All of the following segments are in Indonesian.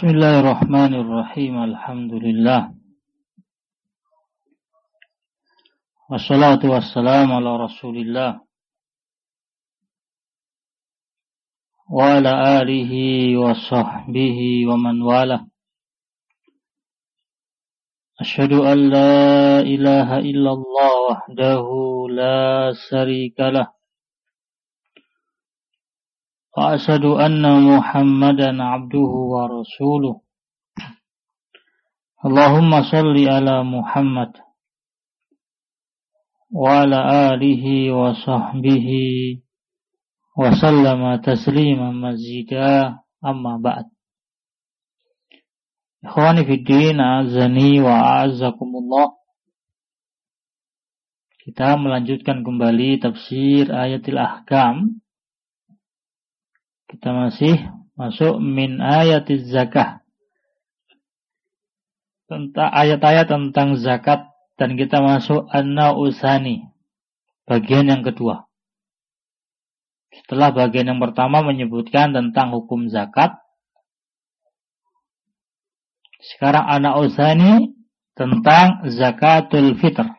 Bismillahirrahmanirrahim. Alhamdulillah. Wassalatu wassalamu ala Rasulillah wa ala alihi wa sahbihi wa man wala. Asyhadu an la ilaha illallah wahdahu la syarika lah. Wa asyhadu anna Muhammadan abduhu wa rasuluh. Allahumma shalli ala Muhammad wa ala alihi wa sahbihi wa sallama tasliman mazida, amma ba'd. Ikhwani fid din, azani wa a'azzakumullah. Kita melanjutkan kembali tafsir ayatil ahkam. Kita masih masuk min ayatiz zakah, tentang ayat-ayat tentang zakat, dan kita masuk an-nausani, bagian yang kedua. Setelah bagian yang pertama menyebutkan tentang hukum zakat, sekarang an-nausani tentang zakatul fitr,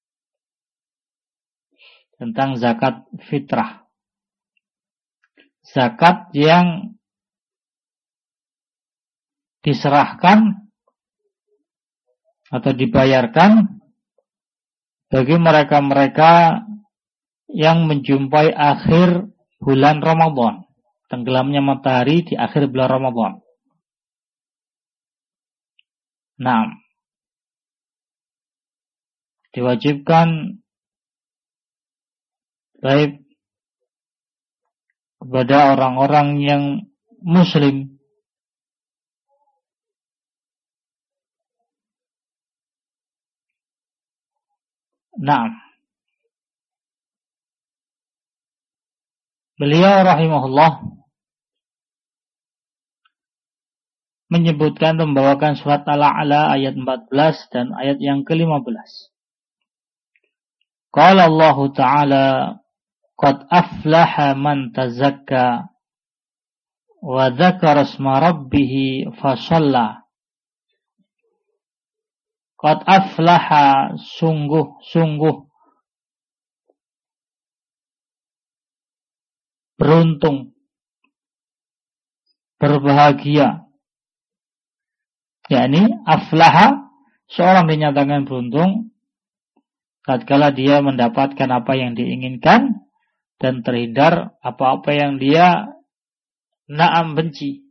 tentang zakat fitrah. Zakat yang diserahkan atau dibayarkan bagi mereka-mereka yang menjumpai akhir bulan Ramadan, tenggelamnya matahari di akhir bulan Ramadan. Nah, diwajibkan baik kepada orang-orang yang muslim beliau rahimahullah menyebutkan, membawakan surat Al-A'la ayat 14 dan ayat yang ke-15. Qala Allah Ta'ala qad aflaha man tazakka wa dzakara isma rabbih fashalla. Qad aflaha, sungguh beruntung, berbahagia. Yakni aflaha, seorang dinyatakan beruntung tatkala dia mendapatkan apa yang diinginkan dan terhindar apa-apa yang dia benci.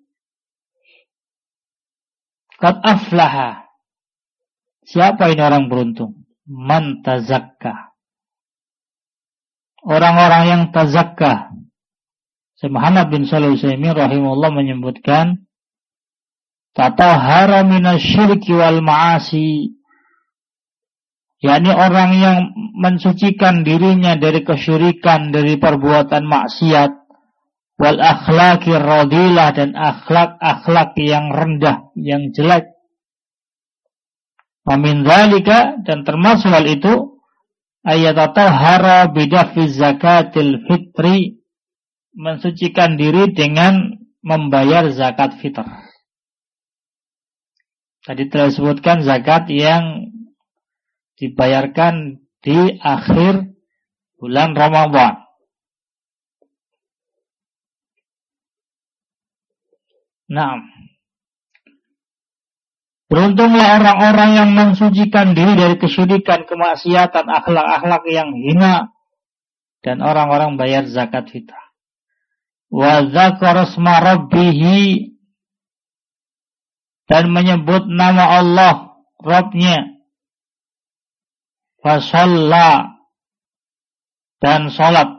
Qad aflaha, siapa ini orang beruntung? Man tazakka, orang-orang yang tazakka. Muhammad bin Shalih Al-Utsaimin rahimahullah menyebutkan tatahhara minasyirki wal ma'asi, yakni orang yang mensucikan dirinya dari kesyirikan, dari perbuatan maksiat, wal akhlaqir radilah, dan akhlak-akhlak yang rendah, yang jelek. Wa min dzalika, dan termasuk hal itu, ayatatahhara bidafiz zakatil fitri, mensucikan diri dengan membayar zakat fitr. Tadi telah disebutkan zakat yang dibayarkan di akhir bulan Ramadan. Nah, beruntunglah orang-orang yang mensucikan diri dari kesyirikan, kemaksiatan, akhlak-akhlak yang hina, dan orang-orang bayar zakat fitrah. Wa dzakara isma rabbih, dan menyebut nama Allah Rabbnya. Fasalla, dan salat.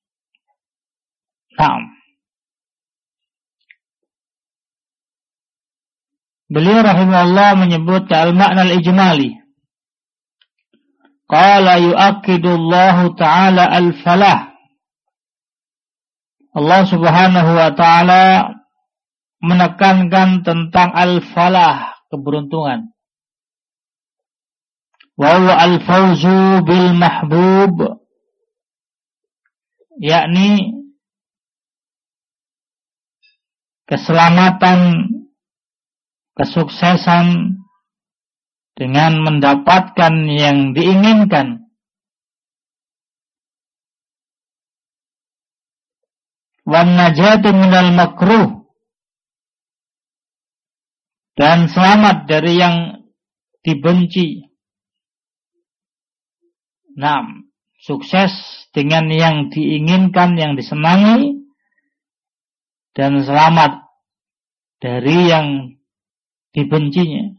Naam. Beliau rahimahullah menyebut al-makna al-ijmali. Qala yu'akkidullahu ta'ala al-falah. Allah subhanahu wa ta'ala menekankan tentang al-falah, keberuntungan. Wa huwa al-fawzu bil mahbub, yakni keselamatan kesuksesan dengan mendapatkan yang diinginkan. Wan najatu minal makruh, dan selamat dari yang dibenci. Sukses dengan yang diinginkan, yang disenangi, dan selamat dari yang dibencinya.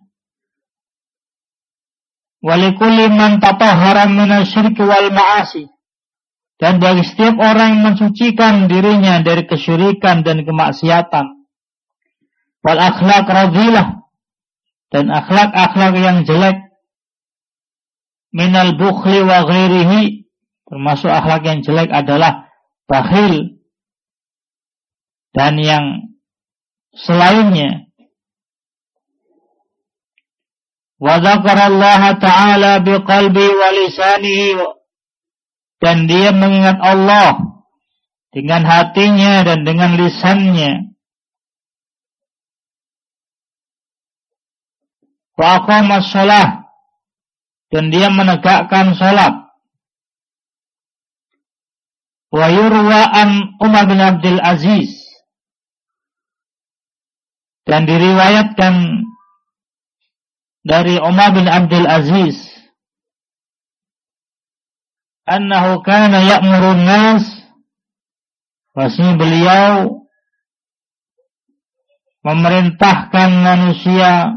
Walikulli man tatahhara minasyirki wal ma'asi, dan bagi setiap orang yang mensucikan dirinya dari kesyirikan dan kemaksiatan. Wal akhlaq radhilah, dan akhlak-akhlak yang jelek. Minal bukhli wa ghairihi, termasuk akhlak yang jelek adalah bakhil dan yang selainnya. Wa dzakarallaha ta'ala biqalbi wa lisanihi, dan dia mengingat Allah dengan hatinya dan dengan lisannya. Wa aqamas shalah, dan dia menegakkan salat. Wa yurwa an Umar bin Abdul Aziz, dan diriwayatkan dari Umar bin Abdul Aziz, annahu kana ya'murun nas, bahwasanya beliau memerintahkan manusia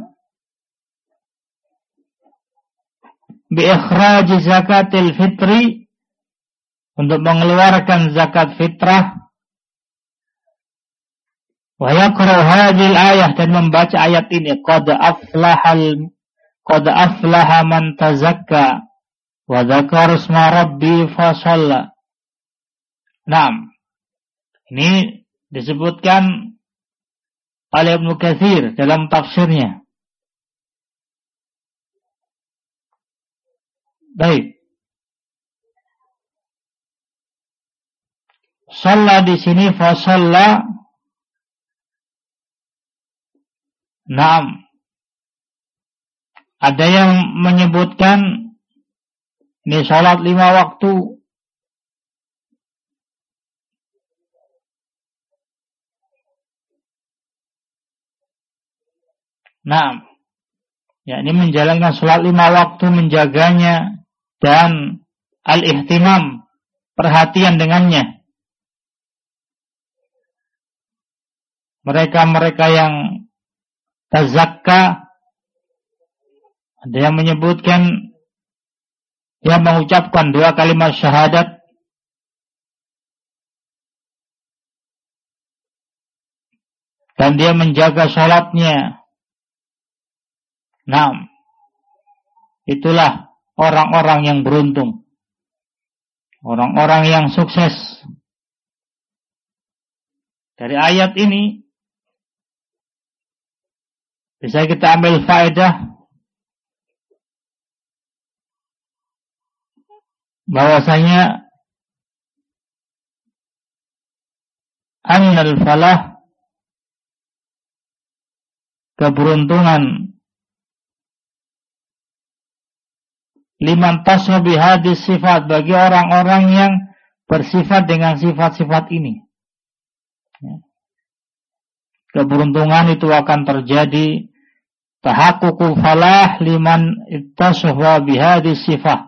bi ikhraj zakatil fitri, untuk mengeluarkan zakat fitrah. Wa yaqra hadhil ayah, dan membaca ayat ini, qad aflaha man tazakka wa dzakara isma rabbi fa shalla. Ini disebutkan oleh Ibnu Katsir dalam tafsirnya. Baik. Shalla di sini fa shalla. Ada yang menyebutkan ini salat 5 waktu. Ini menjalankan salat 5 waktu, menjaganya, dan al-ihtimam, perhatian dengannya. Mereka-mereka yang tazakka, ada yang menyebutkan dia mengucapkan 2 kalimat syahadat, dan dia menjaga salatnya. Itulah orang-orang yang beruntung, orang-orang yang sukses. Dari ayat ini bisa kita ambil faedah bahwasanya annal falah, keberuntungan, liman tashabi hadis sifat, bagi orang-orang yang bersifat dengan sifat-sifat ini. Keberuntungan itu akan terjadi, tahaqququl falah liman ittashafa bihadis sifat.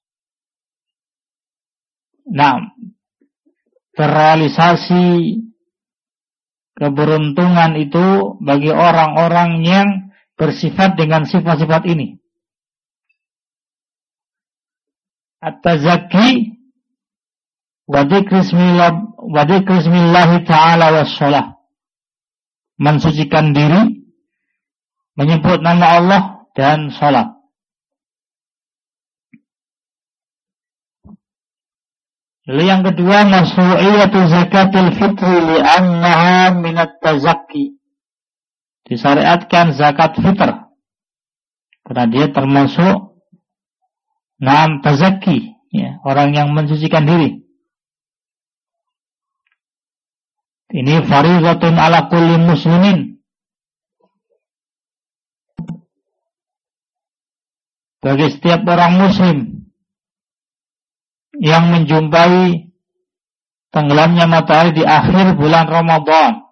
Terrealisasi keberuntungan itu bagi orang-orang yang bersifat dengan sifat-sifat ini. At-tazakki wa dzikrismillahi ta'ala was-shalah, mensucikan diri, menyebut nama Allah, dan salat. Lalu yang kedua, masyru'iyatu zakatil fitri li'annaha minat tazakki, disyariatkan zakat fitr karena dia termasuk tazakki, orang yang mensucikan diri. Ini fardhatun ala kulli muslimin, bagi setiap orang muslim yang menjumpai tenggelamnya matahari di akhir bulan Ramadan.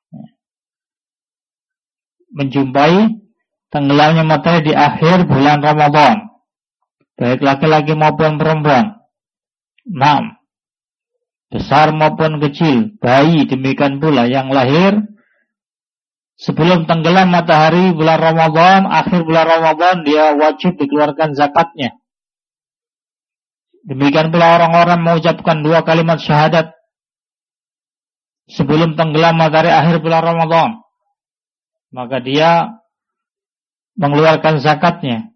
Menjumpai tenggelamnya matahari di akhir bulan Ramadan, baik laki-laki maupun perempuan. 6. Besar maupun kecil, bayi demikian pula yang lahir sebelum tenggelam matahari bulan Ramadan, akhir bulan Ramadan, dia wajib dikeluarkan zakatnya. Demikian pula orang-orang mengucapkan 2 kalimat syahadat sebelum tenggelam matahari akhir bulan Ramadan, maka dia mengeluarkan zakatnya.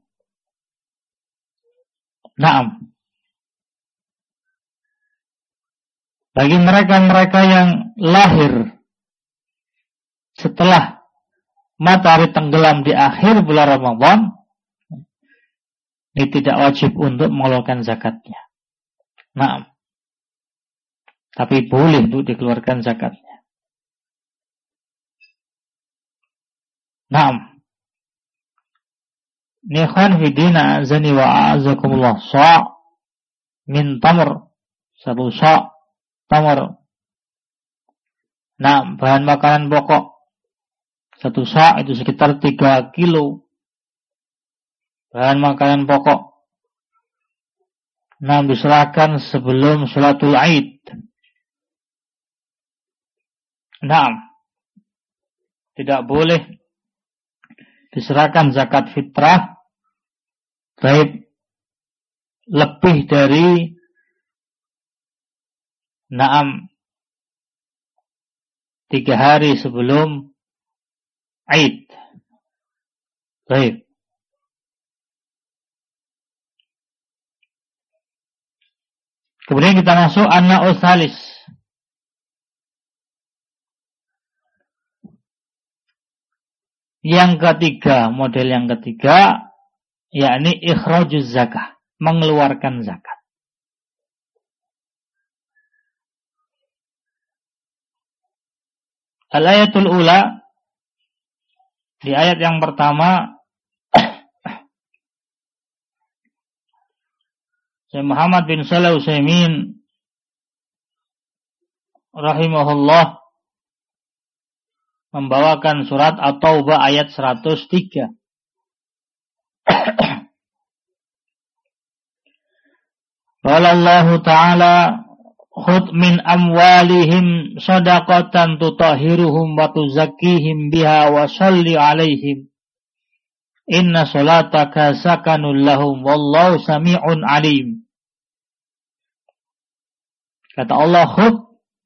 6. Bagi mereka-mereka yang lahir setelah matahari tenggelam di akhir bulan Ramadan, ini tidak wajib untuk mengeluarkan zakatnya. Nah, tapi boleh untuk dikeluarkan zakatnya. Nah, Nikhwan fidina azani wa a'azakumullah, sa' min tamr, 1 sa' tamr. Nah, bahan makanan pokok 1 sa' itu sekitar 3 kilo bahan makanan pokok. Nah, diserahkan sebelum sholatul Aid. Nah, tidak boleh diserahkan zakat fitrah baik lebih dari 3 hari sebelum Aid. Baik. Kemudian kita masuk an-nau'us tsalis. Yang ketiga, model yang ketiga, yakni ikhrajuz zakah, mengeluarkan zakat. Al-ayatul ula, di ayat yang pertama, Syekh Muhammad bin Shalih Utsaimin rahimahullah membawakan surat At-Taubah ayat 103. Qala Allah Ta'ala, khudh min amwalihim shadaqatan tutahhiruhum wa tuzakkihim biha wa shalli 'alaihim inna salataka sakanul lahum wallahu sami'un 'alim. Kata Allah, khudh,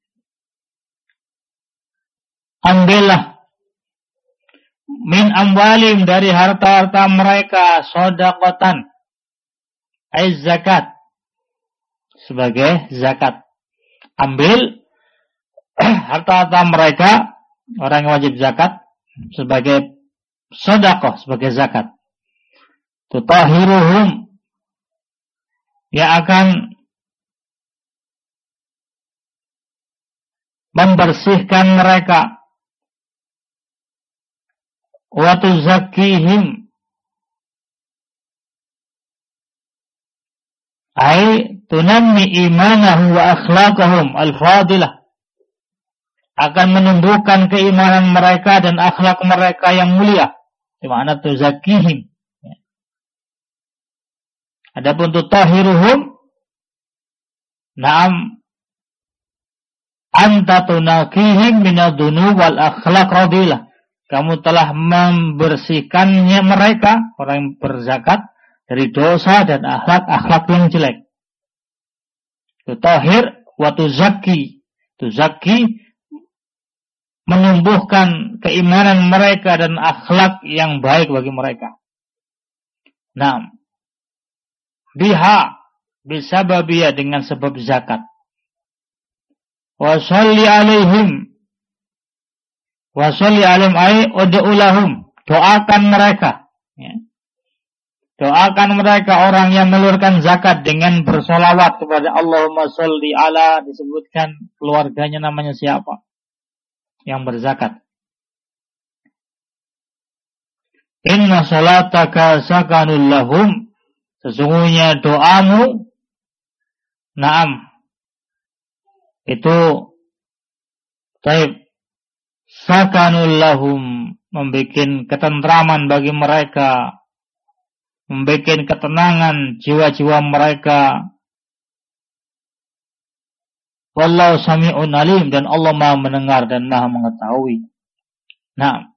ambillah, min amwalim, dari harta-harta mereka, shadaqatan, ay zakat, sebagai zakat. Ambil harta-harta mereka, orang yang wajib zakat, sebagai sedekah, sebagai zakat. Tutahhiruhum, yang akan membersihkan mereka. Wa tuzakkihim, ay tunammi imanahu wa akhlaqahum al-fadilah, akan menumbuhkan keimanan mereka dan akhlak mereka yang mulia. Di mana tuzakkihim. Adapun tutahhiruhum, na'am, anta tunaqihim minadh-dhunub wal akhlaq radilah. Kamu telah membersihkannya mereka, orang yang berzakat, dari dosa dan akhlak-akhlak yang jelek. Tutahhir wa tuzakki. Tuzakki, menumbuhkan keimanan mereka dan akhlak yang baik bagi mereka. Nah, biha, bisababiyah, dengan sebab zakat. Wa sholli alaihim, wa sholli alaihim ay ud'u lahum, doakan mereka, ya. Doakan mereka, orang yang mengeluarkan zakat, dengan bersolawat kepada Allahumma sholli ala, disebutkan keluarganya namanya siapa yang berzakat. Inna salataka sakanul lahum, Sesungguhnya doamu, na'am, itu taib sakanul lahum, membikin ketentraman bagi mereka, membikin ketenangan jiwa-jiwa mereka. Wallahu sami'un alim, dan Allah Maha mendengar dan Maha mengetahui. Nah,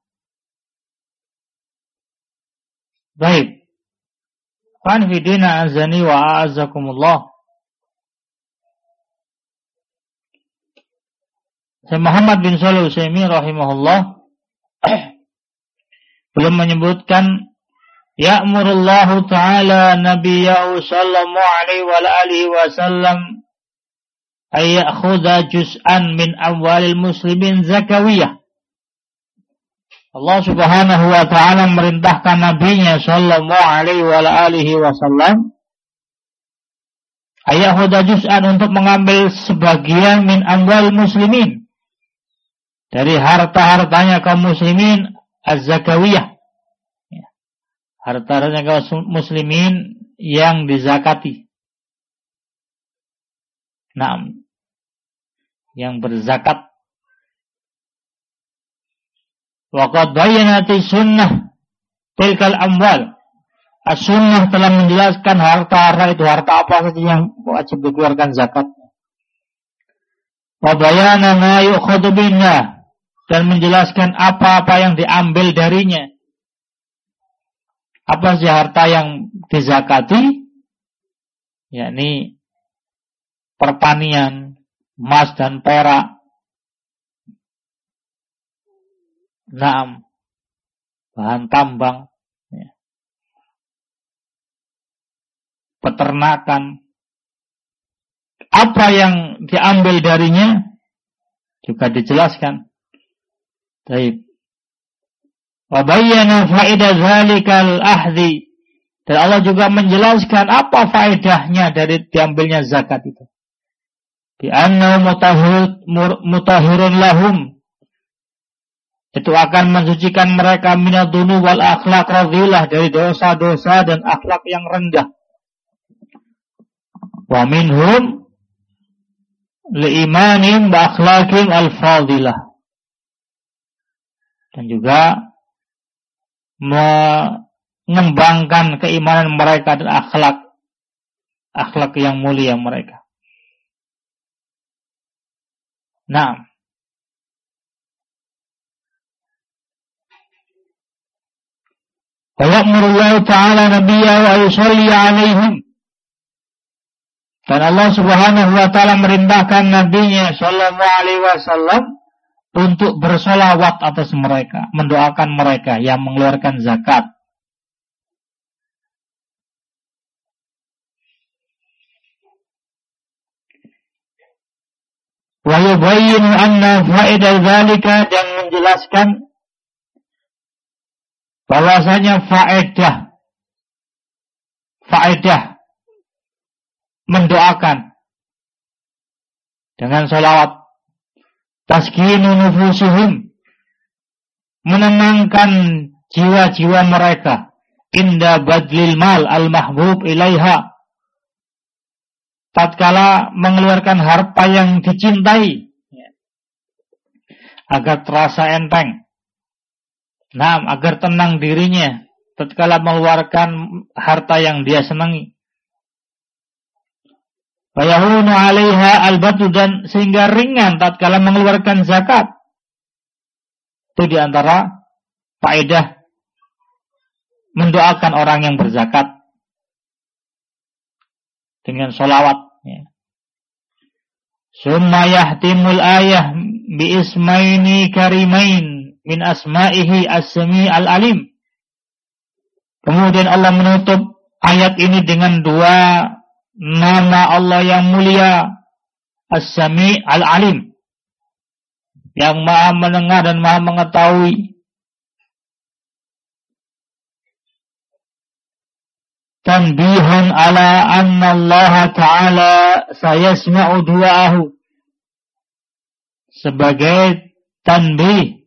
baik. Qan fidina azani wa a'azakumullah. Syekh Muhammad bin Shalih Al-Utsaimin rahimahullah belum menyebutkan ya'murullahu ta'ala nabiyahu sallallahu alaihi wa alihi wasallam ay ya'khudha juz'an min amwalil muslimin zakawiyah. Allah Subhanahu wa ta'ala merintahkan nabinya sallallahu alaihi wa alihi wasallam ay ya'khudha juz'an, untuk mengambil sebagian min amwalil muslimin, dari harta-hartanya kaum muslimin, az-zakawiyah, harta-hartanya kaum muslimin yang dizakati. Nah, yang berzakat. Wa qad bayyanati sunnah tilkal amwal. As-sunnah telah menjelaskan harta-harta itu, harta apa saja yang wajib dikeluarkan zakat. Wa bayana ma yu'khadhu minha, dan menjelaskan apa-apa yang diambil darinya. Apa sih harta yang dizakati? Yakni pertanian, emas dan perak. Naam, bahan tambang, peternakan. Apa yang diambil darinya juga dijelaskan. Baik. Wa bayyana faedah zalikal ahdi, dan Allah juga menjelaskan apa faedahnya dari diambilnya zakat itu. Bi anna mutahhirun lahum, itu akan mensucikan mereka minadunu wal akhlaq radhilah, dari dosa-dosa dan akhlak yang rendah. Wa minhum liimanim wa akhlaqim al-fadilah, dan juga mengembangkan keimanan mereka dan akhlak yang mulia mereka. Nah, wa ya'murullahu ta'ala nabiyya wa yusalli 'alaihim, dan Allah Subhanahu wa ta'ala merintahkan nabinya sallallahu alaihi wasallam untuk bersolawat atas mereka, mendoakan mereka yang mengeluarkan zakat. Wa yubayyin anna faedah dzalika, dan menjelaskan bahwasanya faedah mendoakan dengan solawat, taskinu nufusihim, menenangkan jiwa-jiwa mereka, inda badlil mal al-mahbub ilaiha, tatkala mengeluarkan harta yang dicintai, agar terasa enteng. Nah, agar tenang dirinya tatkala mengeluarkan harta yang dia senangi. Fayahunu 'alaiha al-batu, dan sehingga ringan tatkala mengeluarkan zakat. Itu di antara faedah mendoakan orang yang berzakat dengan sholawat. Summa yahtimul ayah bi ismaini karimain min asma'ihi as-sami' al-alim. Kemudian Allah menutup ayat ini dengan dua nama Allah yang mulia, as-sami' al-alim, yang maha mendengar dan maha mengetahui. Tanbihan ala anna Allah Ta'ala sayasma'u du'ahu, sebagai tanbih,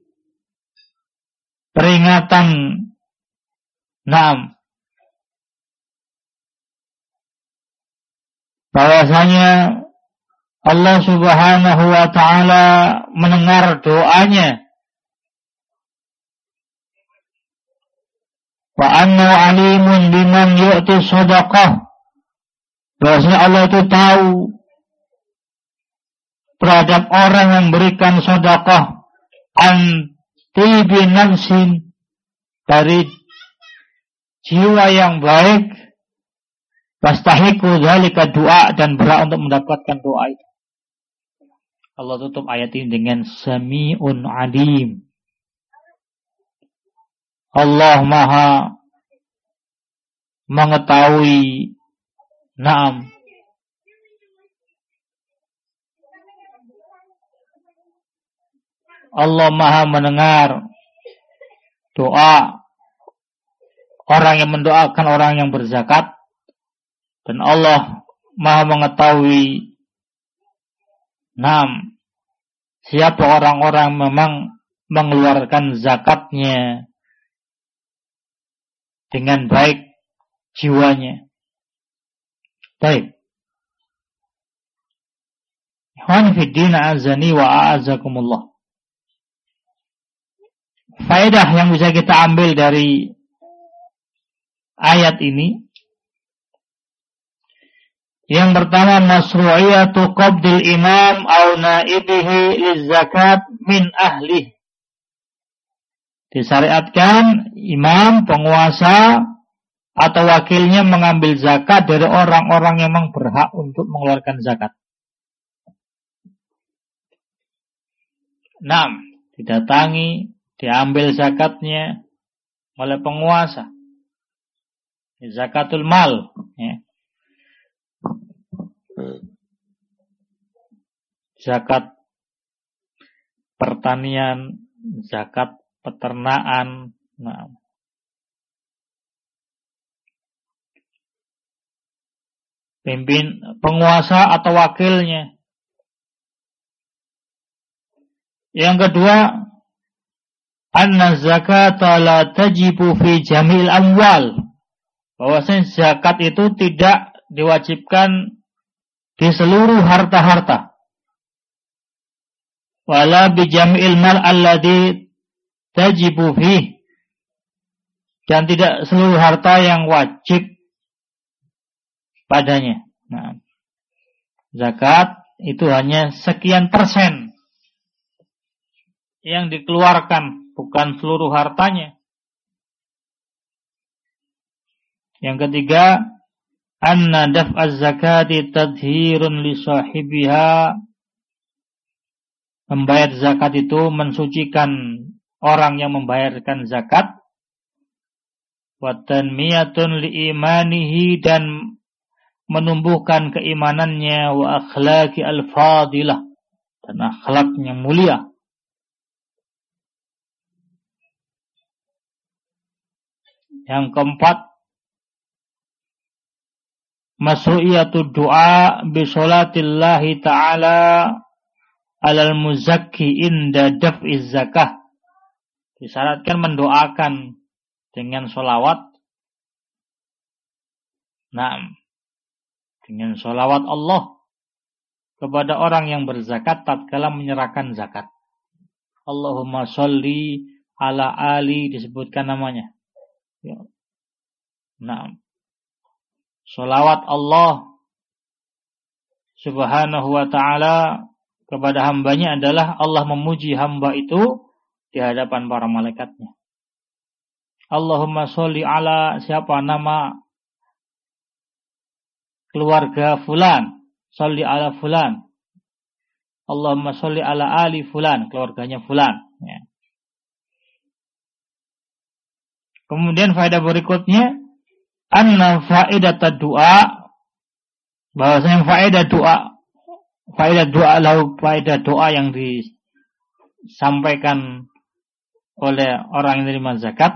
peringatan, naam, bahwasanya Allah Subhanahu wa taala mendengar doanya. Wa anna alimun biman yu'ti shadaqah. Bahwasanya Allah itu tahu terhadap orang yang berikan sedekah tibi nafsin, dari jiwa yang baik, fastahiqu dzalika doa, dan berhak untuk mendapatkan doa itu. Allah tutup ayat ini dengan Sami'un Alim. Allah Maha mengetahui. Naam. Allah Maha mendengar doa orang yang mendoakan orang yang berzakat, dan Allah Maha mengetahui siapa orang-orang memang mengeluarkan zakatnya dengan baik jiwanya. Baik. Ikhwan fiddin azani wa a'azakumullah. Faedah yang bisa kita ambil dari ayat ini, yang pertama, masru'iyatu qabdil imam au naibihi lizakat min ahli. Disyariatkan imam, penguasa atau wakilnya mengambil zakat dari orang-orang yang memang berhak untuk mengeluarkan zakat. 6. Didatangi, diambil zakatnya oleh penguasa. Zakatul mal. Ya. Zakat pertanian, zakat peternakan. Pimpin penguasa atau wakilnya. Yang kedua, anna zakata la tajibu fi jamil amwal. Bahwasanya zakat itu tidak diwajibkan di seluruh harta-harta. Wala bi jamil mal alladhi tajibu fi. Dan tidak seluruh harta yang wajib padanya. Zakat itu hanya sekian persen yang dikeluarkan, bukan seluruh hartanya. Yang ketiga, anna daf'az zakati tadhirun li sahibiha. Membayar zakat itu mensucikan orang yang membayarkan zakat. Wa tanmiyatun li imanihi, dan menumbuhkan keimanannya, wa akhlaqi al-fadilah, dan akhlaknya mulia. Yang keempat, masru'iyatu du'a bi sholatillahi ta'ala alal muzakki inda daf'iz zakah. Disyaratkan mendoakan dengan sholawat. Dengan sholawat Allah kepada orang yang berzakat tatkala menyerahkan zakat. Allahumma sholli ala ali, disebutkan namanya. Sholawat Allah Subhanahu wa ta'ala kepada hambanya adalah Allah memuji hamba itu di hadapan para malaikatnya. Allahumma sholli ala, siapa nama keluarga fulan, sholli ala fulan. Allahumma sholli ala ali fulan, keluarganya fulan. Ya. Kemudian faedah berikutnya, anna faedah doa, bahwasanya faedah doa yang disampaikan oleh orang yang menerima zakat,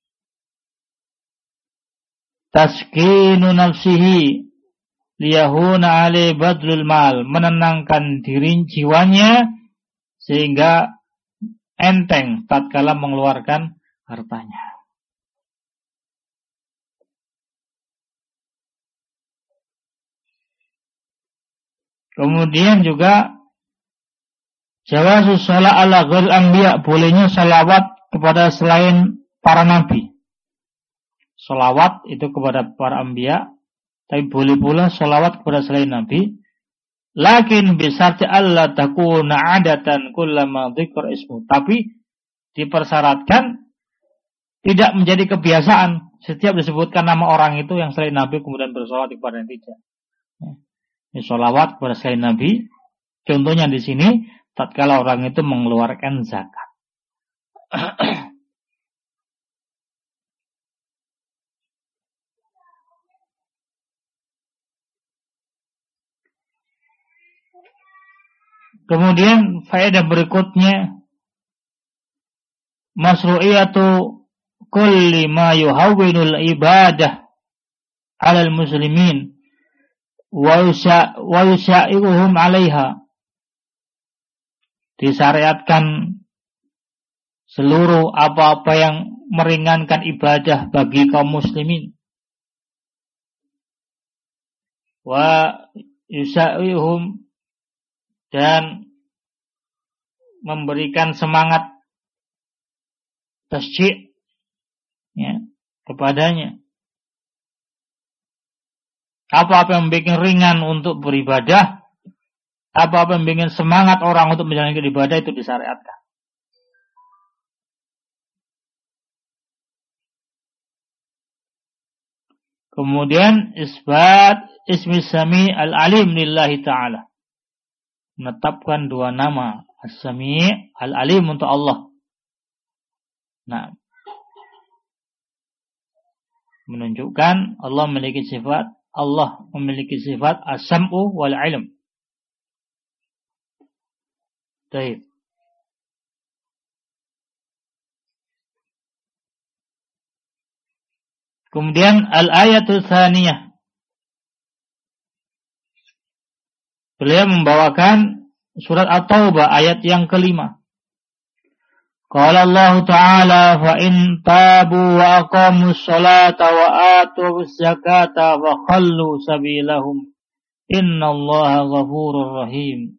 taskinu nafsihi liyahuna ali badlul mal, menenangkan diri jiwanya sehingga enteng tatkala mengeluarkan hartanya. Kemudian juga jawazus shalah ala ghairil anbiya, bolehnya salawat kepada selain para nabi. Salawat itu kepada para anbiya, tapi boleh pula salawat kepada selain nabi. Lakin bisarti alla takuna adatan kullama dzikra ismu. Tapi dipersyaratkan tidak menjadi kebiasaan setiap disebutkan nama orang itu yang selain nabi kemudian bersalawat kepada yang tidak. Ini salawat kepada selain nabi. Contohnya di sini tatkala orang itu mengeluarkan zakat. Kemudian faedah berikutnya, masru'iyatu kulli ma yuhawwinul ibadah 'alal muslimin wa yusya'iruhum 'alaiha. Disyariatkan seluruh apa-apa yang meringankan ibadah bagi kaum muslimin. Wa yusya'iruhum, dan memberikan semangat tasjid ya, kepadanya. Apa-apa yang bikin ringan untuk beribadah, apa-apa yang bikin semangat orang untuk menjalankan ibadah itu disyariatkan. Kemudian isbat ismi sami al-alim lillahi ta'ala. Menetapkan dua nama, As-Sami' Al-Alim untuk Allah. Nah, menunjukkan Allah memiliki sifat As-Sam'u wal-Ilm. Baik. Kemudian al-ayatul tsaniyah. Beliau membawakan surat At-Taubah ayat yang kelima. Qala Allah Ta'ala fa in tabu wa aqamus salata wa atuz zakata wa khallu sabilahum innallaha ghafurur rahim.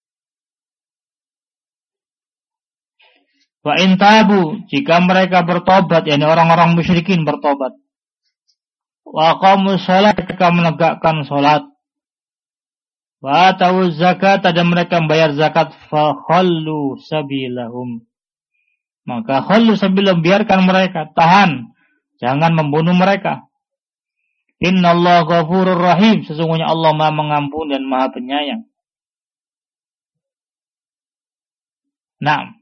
Wa in tabu, jika mereka bertobat, yakni orang-orang musyrikin bertobat. Wa aqamus salat, mereka menegakkan salat. Wa atawuz zakat, dan mereka membayar zakat, fa khallu sabilahum, maka khallu sabilahum, biarkan mereka, tahan, jangan membunuh mereka. Innallaha ghafurur rahim, sesungguhnya Allah Maha Mengampun dan Maha Penyayang. Nah,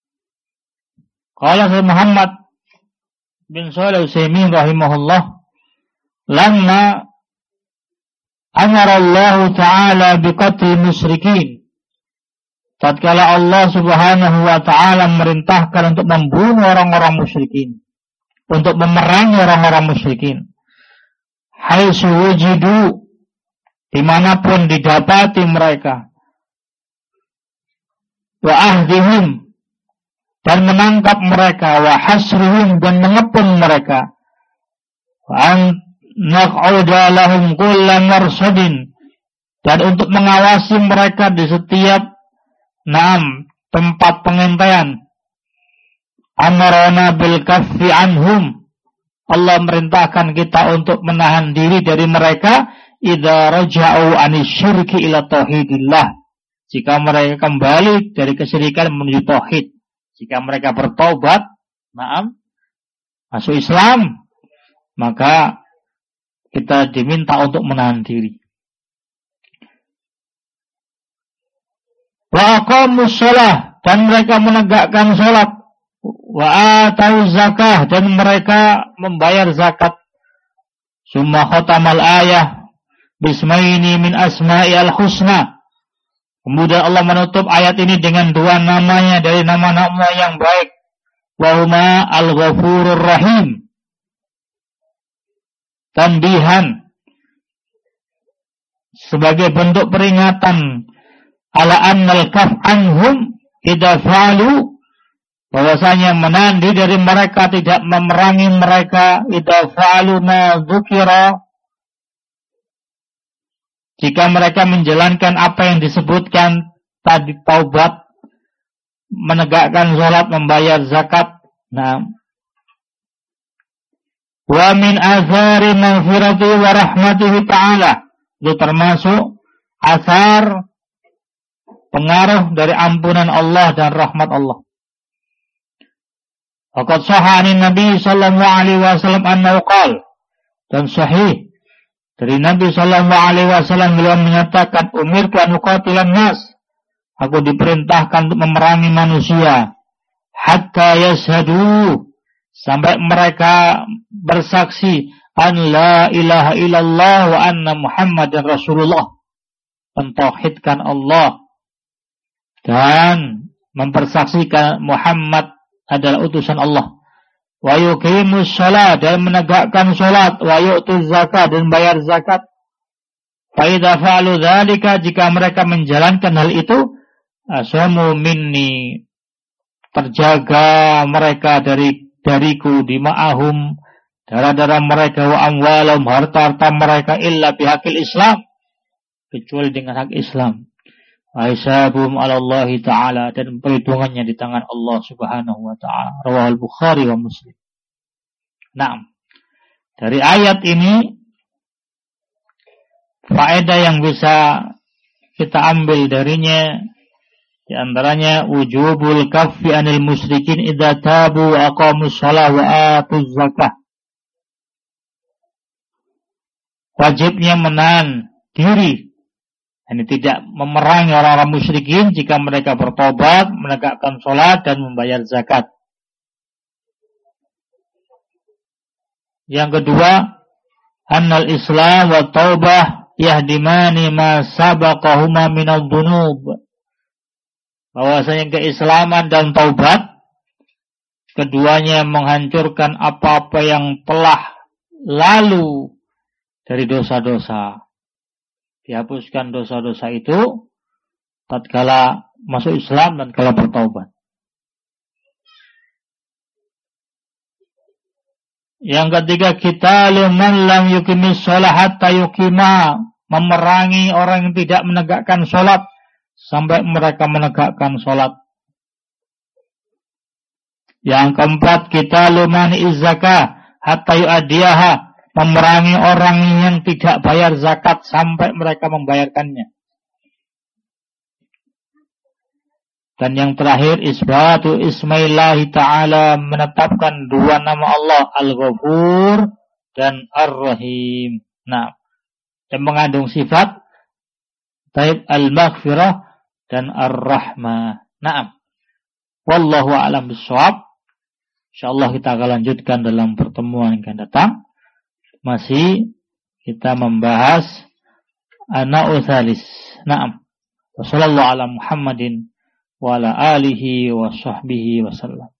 qala Muhammad bin Shalih Al-Utsaimin rahimahullah, lamma amara Allah Ta'ala biqatlil musyrikin, tatkala Allah Subhanahu wa Ta'ala merintahkan untuk membunuh orang-orang musyrikin, untuk memerangi orang-orang musyrikin, haitsu wujidu, dimanapun didapati mereka, wa ahdihim, dan menangkap mereka, wa hasrihim, dan mengepung mereka, wa naq'uda lahum kulla marsadin, dan untuk mengawasi mereka di setiap tempat pengintaian. Amarana bil kaffi anhum, Allah merintahkan kita untuk menahan diri dari mereka, idza raja'u anisyirki ila tauhidillah, jika mereka kembali dari kesyirikan menuju tauhid, jika mereka bertobat, masuk Islam, maka kita diminta untuk menahan diri. Wa aqamus shalah, dan mereka menegakkan salat. Wa atau zakah, dan mereka membayar zakat. Summa khatamal ayah bismaini min asma'i al-husna. Kemudian Allah menutup ayat ini dengan dua namanya dari nama-nama yang baik. Wa huma al-ghafurur rahim. Tanbihan, sebagai bentuk peringatan, ala annal kaf anhum idza fa'alu, bahwasanya menahan diri dari mereka, tidak memerangi mereka, idza fa'alu ma dzukira, jika mereka menjalankan apa yang disebutkan tadi, taubat, menegakkan salat, membayar zakat. Nah, wa min athari maghfiratihi wa rahmatihi ta'ala, itu termasuk asar pengaruh dari ampunan Allah dan rahmat Allah. Waqad shahha 'an Nabi sallallahu alaihi wasallam annahu qala, dan sahih dari Nabi sallallahu alaihi wasallam beliau menyatakan, umirtu an uqatilan nas, aku diperintahkan untuk memerangi manusia, hatta yashhadu, sampai mereka bersaksi an la ilaha illallah wa anna Muhammadar Rasulullah, mentauhidkan Allah dan mempersaksikan Muhammad adalah utusan Allah. Wa yuqimus shalah, dan menegakkan salat, wa yu'tuz zakat, dan bayar zakat. Fa idza fa'alu dzalika, jika mereka menjalankan hal itu, asamu minni, terjaga mereka dariku, dima'ahum, darah-darah mereka, wa amwalum, harta-harta mereka, illa bihaqil Islam, kecuali dengan hak Islam. Wa hisabum 'ala Allah ta'ala, dan perhitungannya di tangan Allah Subhanahu wa ta'ala. Rawahul Bukhari wa Muslim. Nah, dari ayat ini faedah yang bisa kita ambil darinya, di antaranya wujubul kaffi 'anil musyrikin idza tabu wa aqamus shalah wa atuz zakah. Wajibnya menahan diri, ini tidak memerangi orang-orang musyrikin jika mereka bertobat, menegakkan sholat, dan membayar zakat. Yang kedua, annal Islam wa taubah yahdimani ma sabaqahuma minal dhunub. Bahwasanya keislaman dan taubat, keduanya menghancurkan apa-apa yang telah lalu dari dosa-dosa. Dihapuskan dosa-dosa itu tatkala masuk Islam dan kala bertaubat. Yang ketiga, kita liman lam yuqimis shalah hatta yuqima, memerangi orang yang tidak menegakkan salat sampai mereka menegakkan salat. Yang keempat, kita liman izzakah hatta yu'addiyaha, memerangi orang yang tidak bayar zakat sampai mereka membayarkannya. Dan yang terakhir, isbatu ismaillahi ta'ala, menetapkan dua nama Allah, Al-Ghafur dan Ar-Rahim. Nah, yang mengandung sifat taib al-maghfirah dan ar-rahmah. Naam. Wallahu a'lam bishawab. Insyaallah kita akan lanjutkan dalam pertemuan yang akan datang. Masih kita membahas an-na'u tsalis. Naam. Wassallallahu ala Muhammadin wa ala alihi wa sahbihi wasallam.